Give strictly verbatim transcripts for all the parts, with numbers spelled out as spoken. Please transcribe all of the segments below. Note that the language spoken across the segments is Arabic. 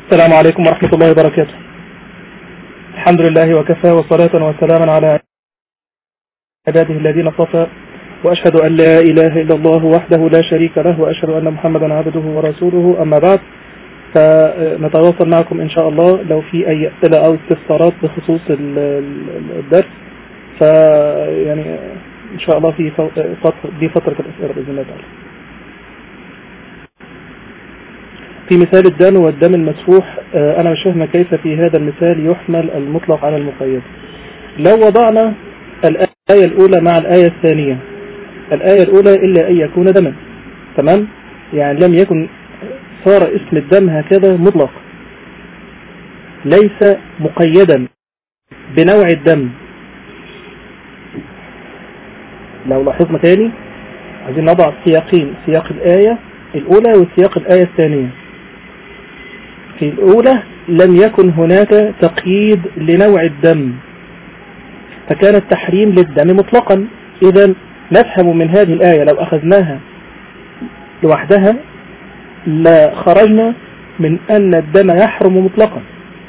السلام عليكم ورحمة الله وبركاته. الحمد لله وكفى، وصلاة وسلاما على عباده الذين اصطفى، وأشهد أن لا إله إلا الله وحده لا شريك له، وأشهد أن محمدا عبده ورسوله. أما بعد، فنتواصل معكم إن شاء الله لو في أي أسئلة أو استفسارات بخصوص الدرس، فيعني إن شاء الله في فترة دي فترة الأسئلة بإذن الله تعالى. في مثال الدم والدم المسفوح، أنا مش فاهم كيف في هذا المثال يحمل المطلق على المقيد. لو وضعنا الآية الأولى مع الآية الثانية، الآية الأولى إلا أن يكون دما، تمام؟ يعني لم يكن، صار اسم الدم هكذا مطلق ليس مقيدا بنوع الدم. لو لاحظنا تاني، عايزين نضع سياقين، سياق الآية الأولى وسياق الآية الثانية. في الأولى لم يكن هناك تقييد لنوع الدم، فكان التحريم للدم مطلقا. إذا نفهم من هذه الآية لو أخذناها لوحدها لا خرجنا من أن الدم يحرم مطلقا.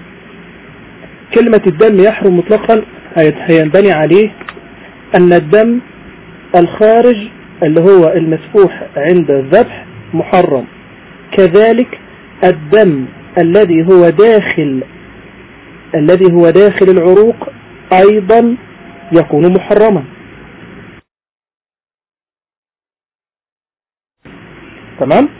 كلمة الدم يحرم مطلقا هينبني عليه أن الدم الخارج اللي هو المسفوح عند الذبح محرم، كذلك الدم الذي هو داخل الذي هو داخل العروق أيضا يكون محرما. تمام؟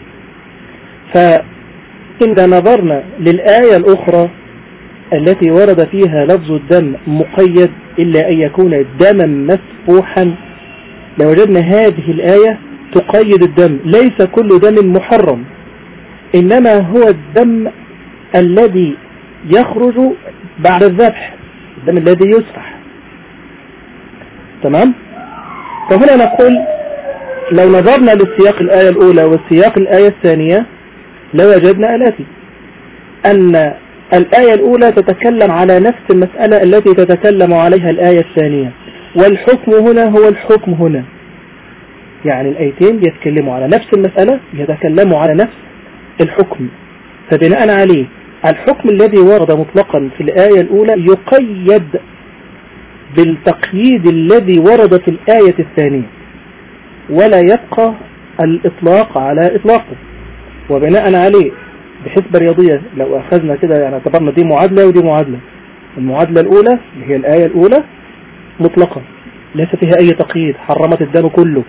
فإذا نظرنا للآية الأخرى التي ورد فيها لفظ الدم مقيد إلا أن يكون دما مسفوحا، لوجدنا هذه الآية تقيد الدم، ليس كل دم محرم، إنما هو الدم الذي يخرج بعد الذبح، الدم الذي يسفح. تمام؟ فهنا نقول لو نظرنا للسياق الآية الأولى والسياق الآية الثانية لوجدنا الآتي: أن الآية الأولى تتكلم على نفس المسألة التي تتكلم عليها الآية الثانية، والحكم هنا هو الحكم هنا. يعني الآيتين يتكلموا على نفس المسألة، يتكلموا على نفس الحكم، فبناء عليه الحكم الذي ورد مطلقا في الآية الأولى يقيد بالتقييد الذي ورد في الآية الثانية، ولا يبقى الإطلاق على إطلاقه. وبناء عليه بحسبة رياضية لو أخذنا كده، يعني اعتبرنا دي معادلة ودي معادلة، المعادلة الأولى اللي هي الآية الأولى مطلقة ليس فيها أي تقييد، حرمت الدم كله.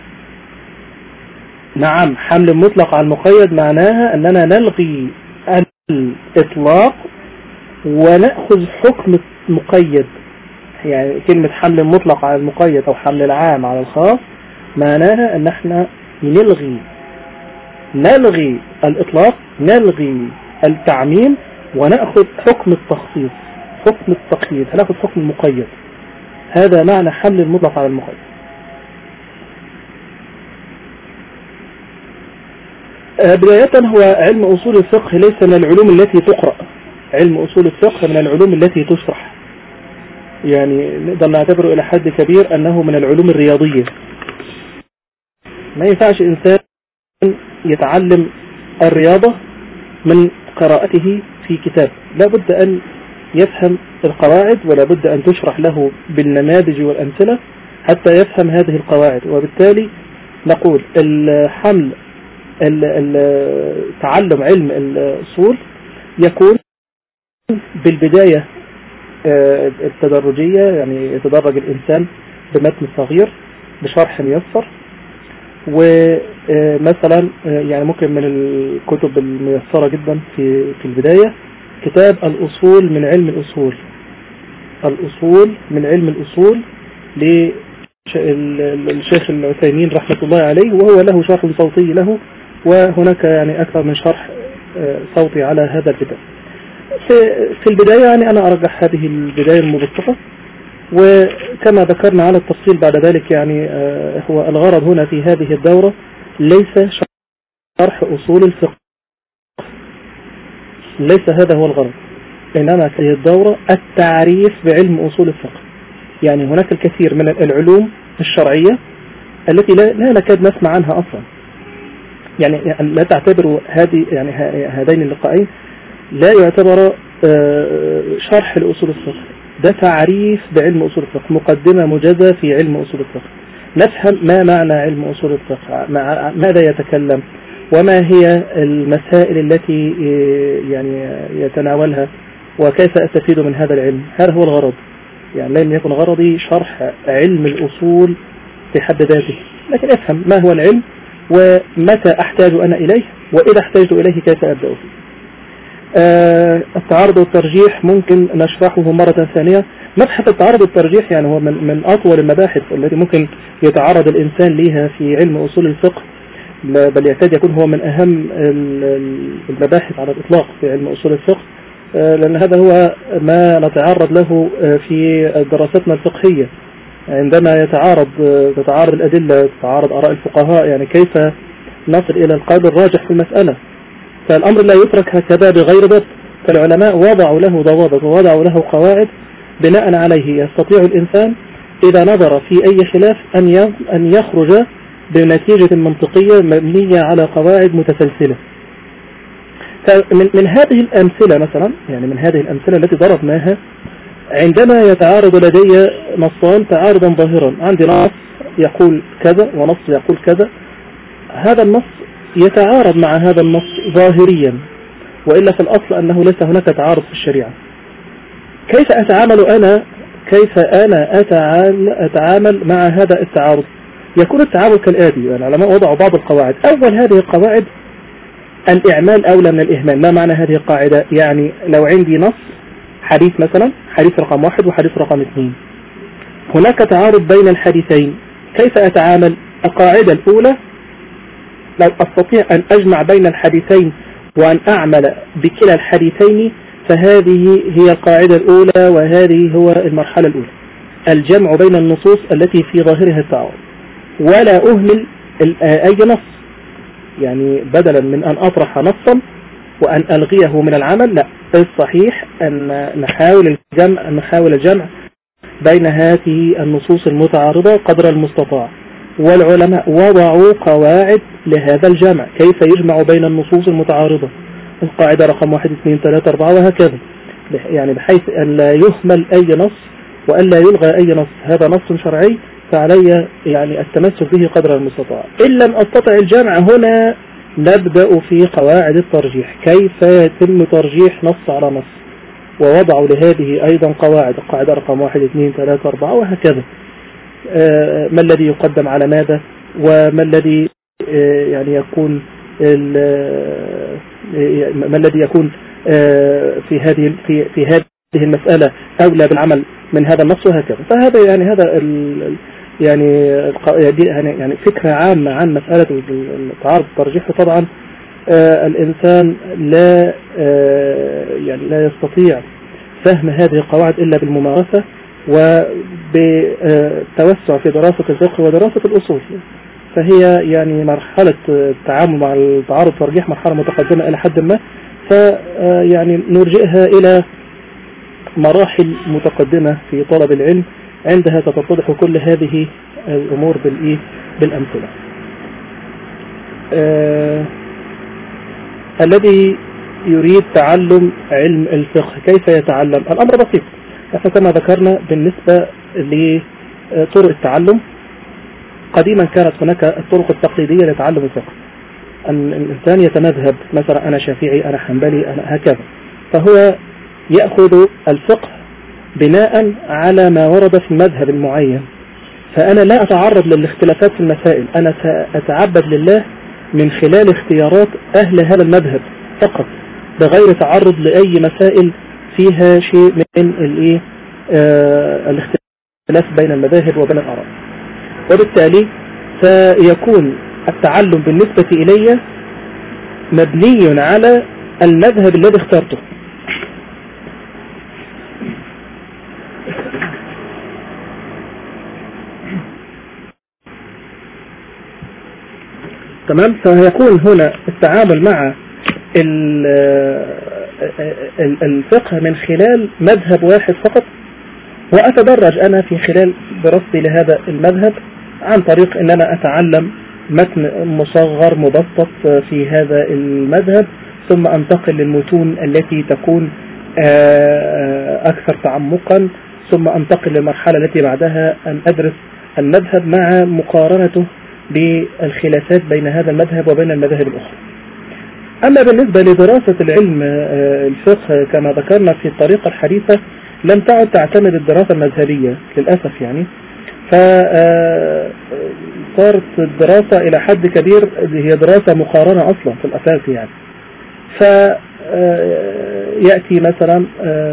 نعم، حمل مطلق على المقيد معناها أننا نلغي الإطلاق ونأخذ حكم مقيد. يعني كلمة حمل مطلق على المقيد أو حمل العام على الخاص معناها أن احنا نلغي نلغي الإطلاق، نلغي التعميم، ونأخذ حكم التخصيص، حكم التقييد، هنأخذ حكم المقيد. هذا معنى حمل المطلق على المقيد. بداية، هو علم أصول الفقه ليس من العلوم التي تقرأ، علم أصول الفقه من العلوم التي تشرح. يعني نقدر نعتبره إلى حد كبير أنه من العلوم الرياضية. ما ينفعش إنسان يتعلم الرياضة من قراءته في كتاب، لا بد أن يفهم القواعد، ولا بد أن تشرح له بالنماذج والأمثلة حتى يفهم هذه القواعد. وبالتالي نقول الحمل تعلم علم الأصول يكون بالبداية التدرجية، يعني يتدرج الإنسان بمتن صغير بشرح ميسر. ومثلا يعني ممكن من الكتب الميسرة جدا في في البداية كتاب الأصول من علم الأصول، الأصول من علم الأصول للشيخ العثيمين رحمة الله عليه، وهو له شرح صوتي له، وهناك يعني أكثر من شرح صوتي على هذا الكتاب. في البداية يعني أنا أرجح هذه البداية المبسطة، وكما ذكرنا على التفصيل بعد ذلك، يعني هو الغرض هنا في هذه الدورة ليس شرح أصول الفقه، ليس هذا هو الغرض، إنما في الدورة التعريف بعلم أصول الفقه. يعني هناك الكثير من العلوم الشرعية التي لا نكاد نسمع عنها أصلا. يعني لا تعتبروا هذه يعني هذين اللقاءين لا يعتبر شرح لأصول الفقه، ده تعريف بعلم أصول الفقه، مقدمة موجزة في علم أصول الفقه. نفهم ما معنى علم أصول الفقه، ماذا يتكلم، وما هي المسائل التي يعني يتناولها، وكيف أستفيد من هذا العلم. هذا هو الغرض، يعني لم يكن غرضي شرح علم الأصول في حد ذاته، لكن أفهم ما هو العلم ومتى أحتاج أنا إليه، وإذا احتاجت إليه كيف أبدأ فيه. آه التعارض والترجيح ممكن نشرحه مرة ثانية. مبحث التعارض والترجيح يعني هو من, من أطول المباحث التي ممكن يتعرض الإنسان لها في علم أصول الفقه، بل يكاد يكون هو من أهم المباحث على الإطلاق في علم أصول الفقه، آه لأن هذا هو ما نتعرض له في دراستنا الفقهية. عندما يتعارض تتعارض الأدلة، تتعارض آراء الفقهاء، يعني كيف نصل إلى القول الراجح في المسألة. فالأمر لا يترك هكذا بغير ضبط، فالعلماء وضعوا له ضوابط ووضعوا له قواعد بناء عليه يستطيع الإنسان إذا نظر في أي خلاف أن أن يخرج بنتيجة منطقية مبنية على قواعد متسلسلة. فمن من هذه الأمثلة مثلا، يعني من هذه الأمثلة التي ضربناها، عندما يتعارض لدي نصان تعارضا ظاهرا، عندي نص يقول كذا ونص يقول كذا، هذا النص يتعارض مع هذا النص ظاهريا، وإلا في الأصل أنه ليس هناك تعارض في الشريعة. كيف أتعامل أنا كيف أنا أتعامل مع هذا التعارض؟ يكون التعامل كالآتي. يعني العلماء وضعوا بعض القواعد. أول هذه القواعد الإعمال أولى من الإهمال. ما معنى هذه القاعدة؟ يعني لو عندي نص حديث مثلا، حديث رقم واحد وحديث رقم اثنين، هناك تعارض بين الحديثين، كيف أتعامل؟ القاعدة الأولى، لو أستطيع أن أجمع بين الحديثين وأن أعمل بكلا الحديثين فهذه هي القاعدة الأولى، وهذه هو المرحلة الأولى، الجمع بين النصوص التي في ظاهرها التعارض، ولا أهمل أي نص. يعني بدلا من أن أطرح نصا وأن ألغيه من العمل، لا، الصحيح أن نحاول الجمع أن نحاول الجمع بين هذه النصوص المتعارضة قدر المستطاع. والعلماء وضعوا قواعد لهذا الجمع، كيف يجمع بين النصوص المتعارضة. القاعدة رقم واحد اثنين ثلاثة أربعة وهكذا، يعني بحيث أن لا يهمل أي نص وأن لا يلغى أي نص. هذا نص شرعي فعلي يعني التمسك به قدر المستطاع. إن لم أستطع الجمع، هنا نبدأ في قواعد الترجيح، كيف يتم ترجيح نص على نص، ووضعوا لهذه أيضا قواعد، القاعدة رقم واحد اثنين ثلاثة أربعة وهكذا. آه ما الذي يقدم على ماذا، وما الذي آه يعني يكون ما الذي يكون آه في هذه في في هذه المسألة أولى بالعمل من هذا النص وهكذا. فهذا يعني هذا ال يعني يعني فكرة عامة عن مسألة التعارض والترجيح. طبعا آه الإنسان لا آه يعني لا يستطيع فهم هذه القواعد إلا بالممارسة وبالتوسع في دراسة الفقه ودراسة الأصول. فهي يعني مرحلة التعامل مع التعارض والترجيح مرحلة متقدمة إلى حد ما، فيعني نرجئها إلى مراحل متقدمة في طلب العلم، عندها تتضح كل هذه الأمور بالإيه بالأمثلة. آه الذي يريد تعلم علم الفقه كيف يتعلم؟ الأمر بسيط. احنا كما ذكرنا بالنسبة لطرق التعلم، قديما كانت هناك الطرق التقليدية لتعلم الفقه، أن الإنسان يتمذهب، مثلا أنا شافعي، أنا حنبلي، أنا هكذا، فهو يأخذ الفقه بناء على ما ورد في المذهب المعين. فأنا لا أتعرض للاختلافات في المسائل، أنا أتعبد لله من خلال اختيارات أهل هذا المذهب فقط، بغير تعرض لأي مسائل فيها شيء من الإيه آه الاختلاف بين المذاهب وبين الآراء. وبالتالي سيكون التعلم بالنسبة إلي مبني على المذهب الذي اخترته. تمام. فيكون هنا التعامل مع الفقه من خلال مذهب واحد فقط، وأتدرج أنا في خلال دراستي لهذا المذهب عن طريق أن أنا أتعلم متن مصغر مبسط في هذا المذهب، ثم أنتقل للمتون التي تكون أكثر تعمقا، ثم أنتقل للمرحلة التي بعدها أن أدرس المذهب مع مقارنته بالخلافات بين هذا المذهب وبين المذاهب الأخرى. أما بالنسبة لدراسة العلم الفقه كما ذكرنا في الطريقة الحديثة لم تعد تعتمد الدراسة المذهبية للأسف يعني، فصارت الدراسة إلى حد كبير هي دراسة مقارنة أصلا في الأساس يعني. فيأتي مثلا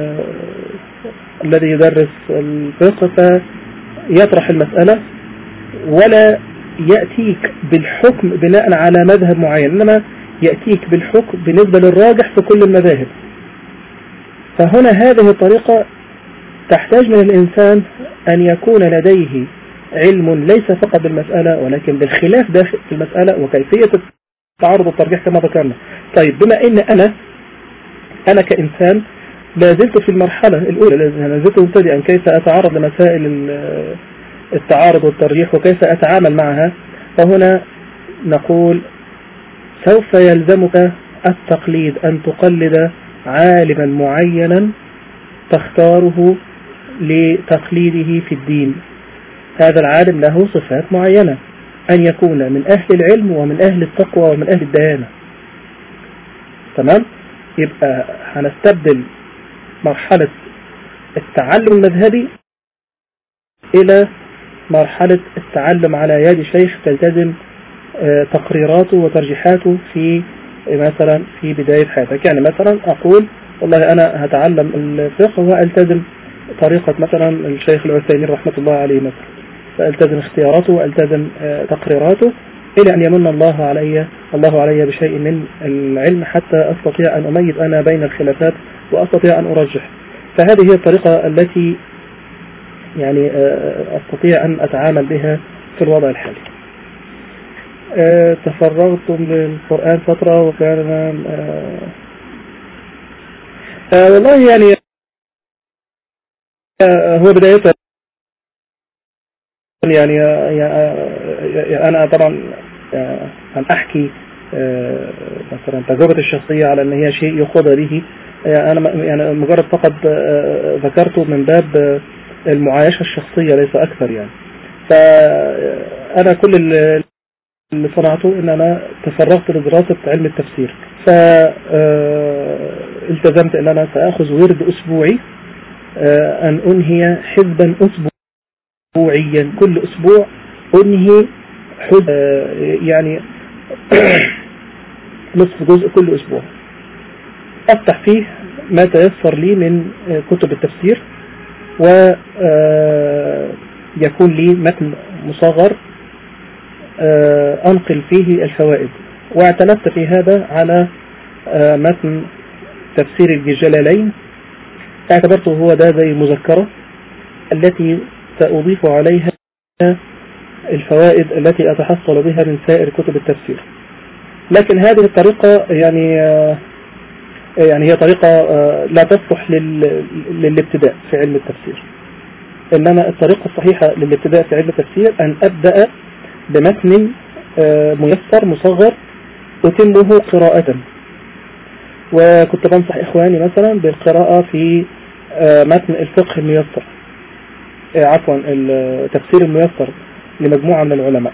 الذي يدرس الفقه فيطرح المسألة ولا يأتيك بالحكم بناء على مذهب معين، إنما يأتيك بالحكم بالنسبة للراجح في كل المذاهب. فهنا هذه الطريقة تحتاج من الإنسان أن يكون لديه علم ليس فقط بالمسألة ولكن بالخلاف داخل المسألة وكيفية التعارض والترجيح كما ذكرنا. طيب بما أن أنا أنا كإنسان لا زلت في المرحلة الأولى، لا زلت مبتدئا كيف أتعرض لمسائل التعارض والترجيح وكيف أتعامل معها، فهنا نقول سوف يلزمك التقليد، أن تقلد عالما معينا تختاره لتقليده في الدين. هذا العالم له صفات معينة، أن يكون من أهل العلم ومن أهل التقوى ومن أهل الديانة. تمام؟ يبقى هنستبدل مرحلة التعلم المذهبي إلى مرحلة التعلم على يد شيخ تلتزم تقريراته وترجيحاته في مثلا في بداية حياتك. يعني مثلا أقول والله أنا هتعلم الفقه وألتزم طريقة مثلا الشيخ العثيمين رحمة الله عليه مثلا، فألتزم اختياراته وألتزم تقريراته إلى أن يمن الله علي الله علي بشيء من العلم حتى أستطيع أن أميز أنا بين الخلافات وأستطيع أن أرجح. فهذه هي الطريقة التي يعني أستطيع أن أتعامل بها في الوضع الحالي. أه تفرغت للقرآن فترة وكان أه أه والله يعني أه هو بداية يعني أه أنا طبعا أه أن أحكي أه مثلا تجربتي الشخصية على أن هي شيء يخوض به، يعني أنا يعني مجرد فقط أه ذكرته من باب المعايشة الشخصية ليس أكثر يعني. فأنا كل اللي صنعته ان انا تفرغت لدراسة علم التفسير، فالتزمت ان انا ساخذ ورد اسبوعي ان انهي حزبا اسبوعيا، كل اسبوع انهي حزب يعني نصف جزء كل اسبوع، افتح فيه ما تيسر لي من كتب التفسير ويكون لي متن مصغر أنقل فيه الفوائد. واعتمدت في هذا على متن تفسير الجلالين، اعتبرته هو ده زي مذكرة التي سأضيف عليها الفوائد التي أتحصل بها من سائر كتب التفسير. لكن هذه الطريقة يعني يعني هي طريقة لا تصلح للابتداء في علم التفسير، إنما الطريقة الصحيحة للابتداء في علم التفسير أن أبدأ بمتن ميسر مصغر أتمه قراءة. وكنت بنصح إخواني مثلا بالقراءة في متن الفقه الميسر، عفوا التفسير الميسر لمجموعة من العلماء.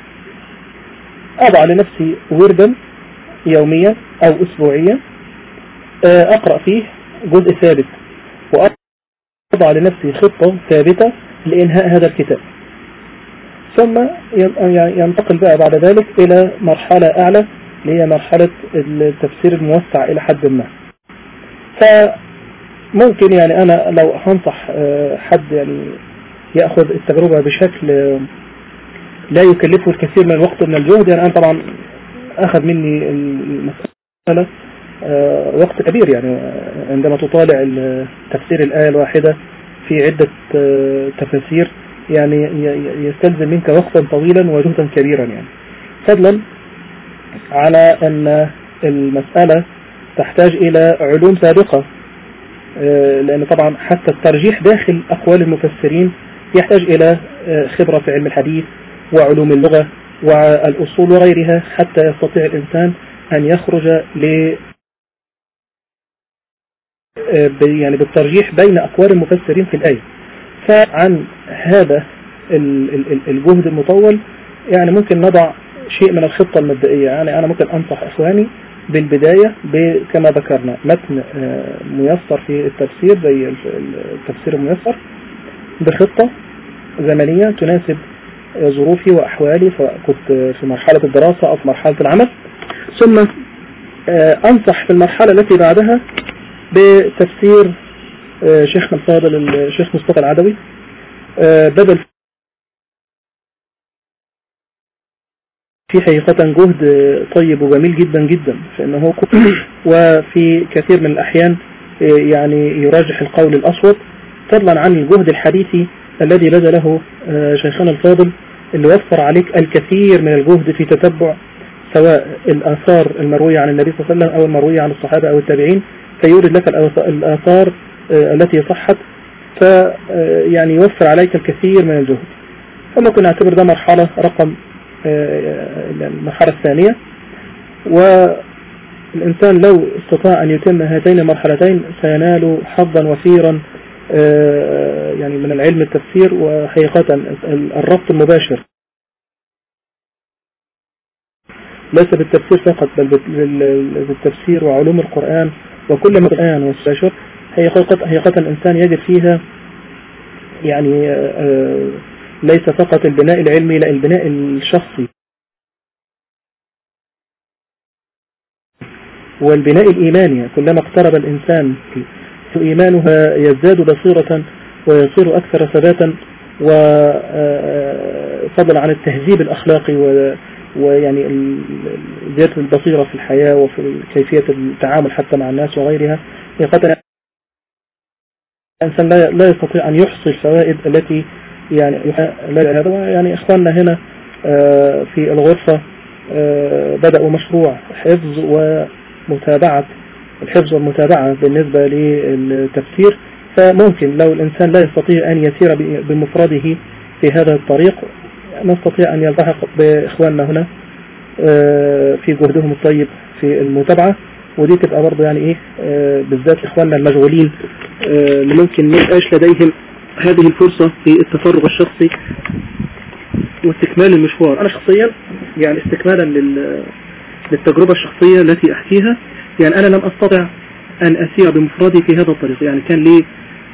أضع لنفسي وردا يوميا أو أسبوعيا أقرأ فيه جزء ثابت، وأضع لنفسي خطة ثابتة لإنهاء هذا الكتاب، ثم ينتقل بقى بعد ذلك إلى مرحلة أعلى اللي هي مرحلة التفسير الموسع إلى حد ما. فممكن يعني أنا لو هنصح حد يعني يأخذ التجربة بشكل لا يكلفه الكثير من الوقت من الجهد، يعني أنا طبعا أخذ مني المسألة وقت كبير، يعني عندما تطالع تفسير الآية الواحدة في عدة تفاسير يعني يستلزم منك وقتا طويلا وجهدا كبيرا، يعني فضلا على أن المسألة تحتاج إلى علوم سابقة، لأن طبعا حتى الترجيح داخل أقوال المفسرين يحتاج إلى خبرة في علم الحديث وعلوم اللغة والأصول وغيرها حتى يستطيع الإنسان أن يخرج ل يعني بالترجيح بين أقوال المفسرين في الآية. فعن هذا الجهد المطول يعني ممكن نضع شيء من الخطة المبدئية. يعني أنا ممكن أنصح إخواني بالبداية كما ذكرنا متن ميسر في التفسير زي التفسير الميسر بخطة زمنية تناسب ظروفي وأحوالي سواء كنت في مرحلة الدراسة أو في مرحلة العمل. ثم أنصح في المرحلة التي بعدها بتفسير شيخنا الفاضل الشيخ مصطفى العدوي بدل في حقيقة جهد طيب وجميل جدا جدا فإنه وفي كثير من الأحيان يعني يراجح القول الأصوب فضلا عن الجهد الحديثي الذي بذله شيخنا الفاضل اللي وفر عليك الكثير من الجهد في تتبع سواء الآثار المروية عن النبي صلى الله عليه وسلم أو المروية عن الصحابة أو التابعين فيورد لك الآثار التي صحت فيعني يوفر عليك الكثير من الجهد. فممكن نعتبر ده مرحلة رقم المرحلة الثانية. والإنسان لو استطاع أن يتم هاتين المرحلتين سينال حظا وفيرا يعني من العلم التفسير وحقيقة الربط المباشر ليس بالتفسير فقط بل بالتفسير وعلوم القرآن وكل ما القرآن والساشر حقيقة حقيقة الإنسان يجد فيها يعني ليس فقط البناء العلمي لا البناء الشخصي والبناء الإيماني. كلما اقترب الإنسان إيمانه يزداد بصيرة ويصير أكثر ثباتا وفضل عن التهذيب الأخلاقي ويعني زيادة البصيرة في الحياة وفي كيفية التعامل حتى مع الناس وغيرها. حقيقة الإنسان لا يستطيع أن يحصي الفوائد التي يعني يعني إخواننا هنا في الغرفة بدأوا مشروع حفظ ومتابعة الحفظ والمتابعة بالنسبة للتفسير. فممكن لو الإنسان لا يستطيع أن يسير بمفرده في هذا الطريق نستطيع أن يلتحق بإخواننا هنا في جهدهم الطيب في المتابعة. ودي تبقى برضه يعني إيه بالذات إخواننا المشغولين اللي ممكن ما يبقاش لديهم هذه الفرصة في التفرغ الشخصي واستكمال المشوار. أنا شخصيا يعني استكمالا للتجربة الشخصية التي أحكيها يعني أنا لم أستطع أن أسير بمفردي في هذا الطريق. يعني كان لي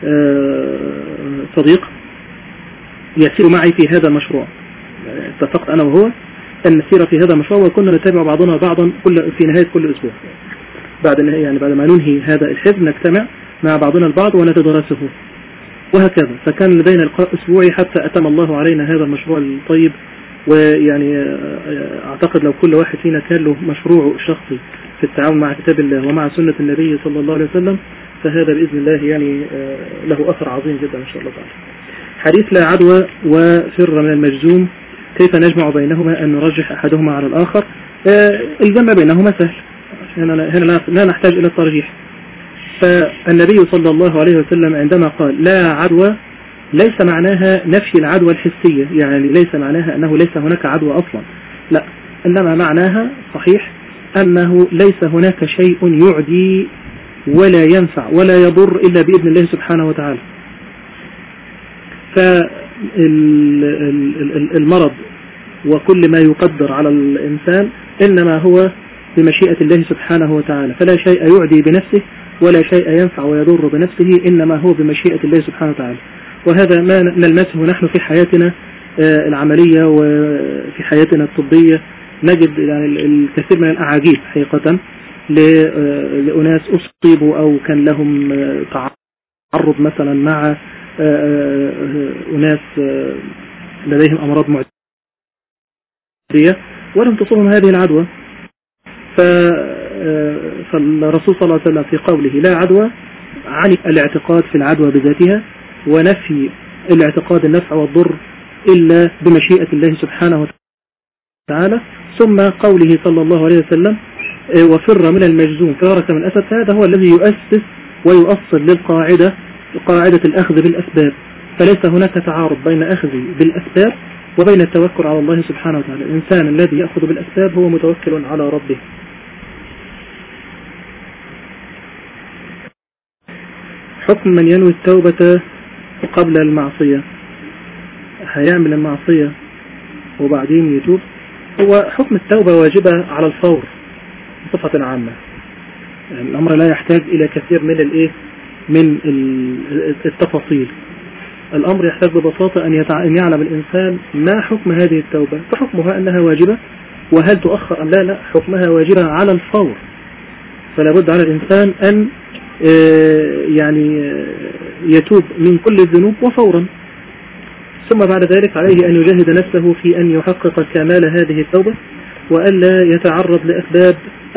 صديق يسير معي في هذا المشروع اتفقت أنا وهو أن نسير في هذا المشروع وكنا نتابع بعضنا بعضا كل في نهاية كل أسبوع بعد يعني بعد ما ننهي هذا الحفظ نجتمع مع بعضنا البعض ونتدرسه وهكذا. فكان لدينا لقاء أسبوعي حتى أتم الله علينا هذا المشروع الطيب. ويعني أعتقد لو كل واحد فينا كان له مشروعه الشخصي في التعاون مع كتاب الله ومع سنة النبي صلى الله عليه وسلم فهذا بإذن الله يعني له أثر عظيم جدا إن شاء الله تعالى. حديث لا عدوى وفر من المجزوم كيف نجمع بينهما أن نرجح أحدهما على الآخر. الجمع بينهما سهل هنا لا نحتاج إلى الترجيح. فالنبي صلى الله عليه وسلم عندما قال لا عدوى ليس معناها نفي العدوى الحسية يعني ليس معناها أنه ليس هناك عدوى أصلا لا إنما معناها صحيح أنه ليس هناك شيء يعدي ولا ينفع ولا يضر إلا بإذن الله سبحانه وتعالى. فالمرض وكل ما يقدر على الإنسان إنما هو بمشيئة الله سبحانه وتعالى فلا شيء يعدي بنفسه ولا شيء ينفع ويضر بنفسه إنما هو بمشيئة الله سبحانه وتعالى. وهذا ما نلمسه نحن في حياتنا العملية وفي حياتنا الطبية نجد يعني الكثير من الأعاجيب حقيقة لأناس أصيبوا أو كان لهم تعرض مثلا مع أناس لديهم أمراض معدية ولم تصبهم هذه العدوى. فالرسول صلى الله عليه وسلم في قوله لا عدوى عن الاعتقاد في العدوى بذاتها ونفي الاعتقاد النفع والضر إلا بمشيئة الله سبحانه وتعالى. ثم قوله صلى الله عليه وسلم وفر من المجزوم فرارك من أسد هذا هو الذي يؤسس ويؤصل للقاعدة قاعدة الأخذ بالأسباب. فليس هناك تعارض بين أخذ بالأسباب وبين التوكل على الله سبحانه وتعالى. الإنسان الذي يأخذ بالأسباب هو متوكل على ربه. حكم من ينوي التوبة قبل المعصية، هيعمل المعصية وبعدين يتوب. هو حكم التوبة واجبة على الفور بصفة عامة، يعني الأمر لا يحتاج إلى كثير من الإيه من التفاصيل. الأمر يحتاج ببساطة أن يعلم الإنسان ما حكم هذه التوبة، فحكمها أنها واجبة، وهل تؤخر أم لا؟ لا، حكمها واجبة على الفور. فلا بد على الإنسان أن يعني يتوب من كل الذنوب وفورا، ثم بعد ذلك عليه أن يجاهد نفسه في أن يحقق كمال هذه التوبة، وألا يتعرض لأسباب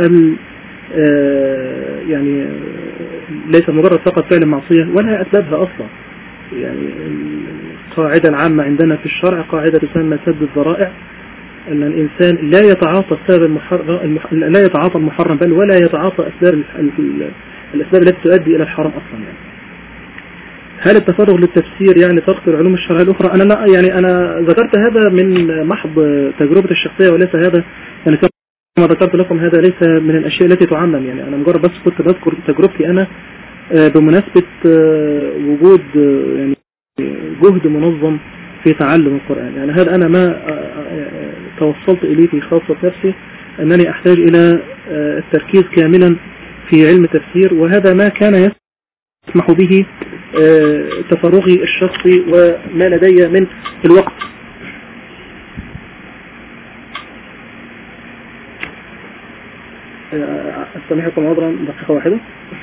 يعني ليس مجرد فقط فعل المعصية ولا أسبابها أصلا. يعني القاعدة العامة عندنا في الشرع قاعدة تسمى سد الذرائع، أن الإنسان لا يتعاطى السبب المحرم لا يتعاطى المحرم بل ولا يتعاطى أسباب الأسباب التي تؤدي إلى الحرام أصلا. يعني هل التفرغ للتفسير يعني ترك العلوم الشرعية الأخرى؟ أنا لا، يعني أنا ذكرت هذا من محض تجربة الشخصية، وليس هذا يعني كما ذكرت لكم هذا ليس من الأشياء التي تعمم. يعني أنا مجرد بس كنت بذكر تجربتي أنا بمناسبة وجود يعني جهد منظم في تعلم القرآن. يعني هذا أنا ما توصلت إليه في خاصة نفسي، أنني أحتاج إلى التركيز كاملا في علم التفسير، وهذا ما كان يسمح به تفرغي الشخصي وما لدي من الوقت. أستمعكم عذرا دقيقة واحدة.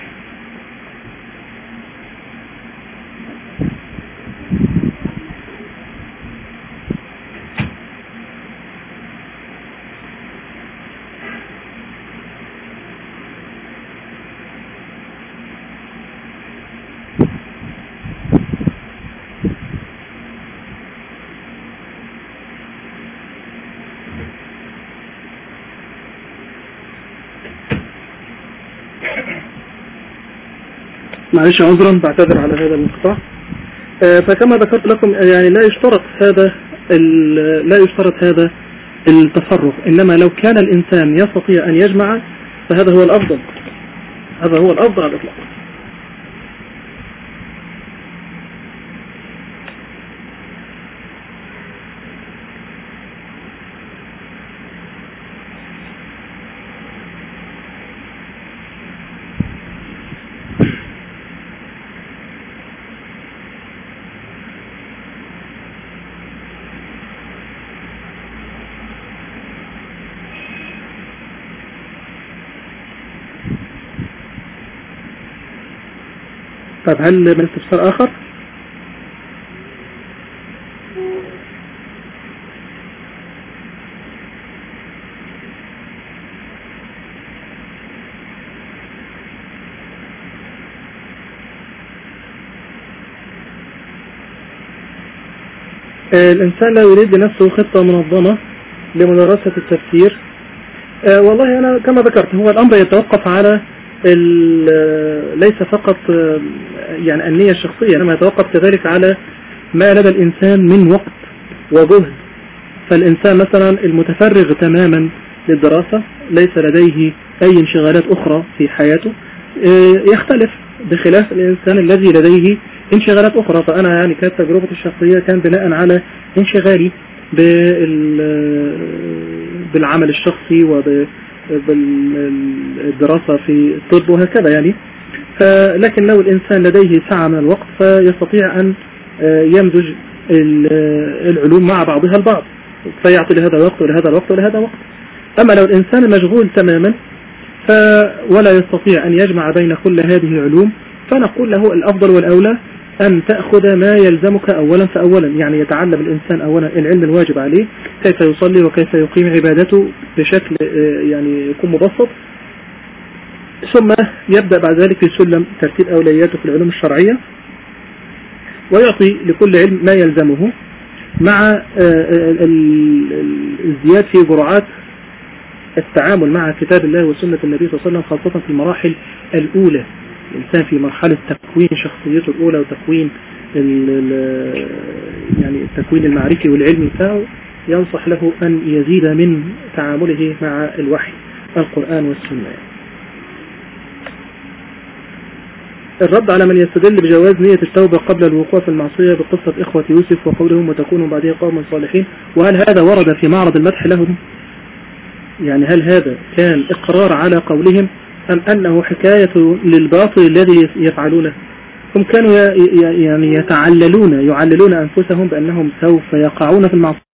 معلش عذرا، بعتذر على هذا الانقطاع. فكما ذكرت لكم يعني لا يشترط هذا لا يشترط هذا التفرغ، إنما لو كان الإنسان يستطيع أن يجمع فهذا هو الأفضل، هذا هو الأفضل على الإطلاق. طيب هل من استفسار آخر؟ الإنسان لا يريد لنفسه خطة منظمة لمدرسة التفسير. أه والله أنا كما ذكرت هو الأمر يتوقف على ليس فقط يعني النية الشخصية، إنما يتوقف كذلك على ما لدى الإنسان من وقت وجهد. فالإنسان مثلا المتفرغ تماما للدراسة ليس لديه أي انشغالات أخرى في حياته يختلف بخلاف الإنسان الذي لديه انشغالات أخرى. فأنا يعني كانت تجربة الشخصية كان بناء على انشغالي بالعمل الشخصي وبالدراسة في الطب وهكذا يعني. لكن لو الإنسان لديه سعة من الوقت فيستطيع أن يمزج العلوم مع بعضها البعض، فيعطي لهذا وقت ولهذا الوقت ولهذا وقت. أما لو الإنسان مشغول تماما ولا يستطيع أن يجمع بين كل هذه العلوم، فنقول له الأفضل والأولى أن تأخذ ما يلزمك أولا فأولا. يعني يتعلم الإنسان أولا العلم الواجب عليه، كيف يصلي وكيف يقيم عبادته بشكل يعني يكون مبسط، ثم يبدأ بعد ذلك في سلم ترتيب أولوياته في العلوم الشرعية، ويعطي لكل علم ما يلزمه مع الزياد في جرعات التعامل مع كتاب الله وسنة النبي صلى الله عليه وسلم، خاصة في المراحل الأولى. الإنسان في مرحلة تكوين شخصيته الأولى وتكوين يعني التكوين المعرفي والعلمي بتاعه، ينصح له أن يزيد من تعامله مع الوحي القرآن والسنة. الرد على من يستدل بجواز نية التوبة قبل الوقوع في المعصية بقصة إخوة يوسف وقولهم وتكونوا بعدها قوما صالحين. وهل هذا ورد في معرض المدح لهم؟ يعني هل هذا كان إقرار على قولهم أم أنه حكاية للباطل الذي يفعلونه؟ هم كانوا يعني يتعللون يعللون أنفسهم بأنهم سوف يقعون في المعصية.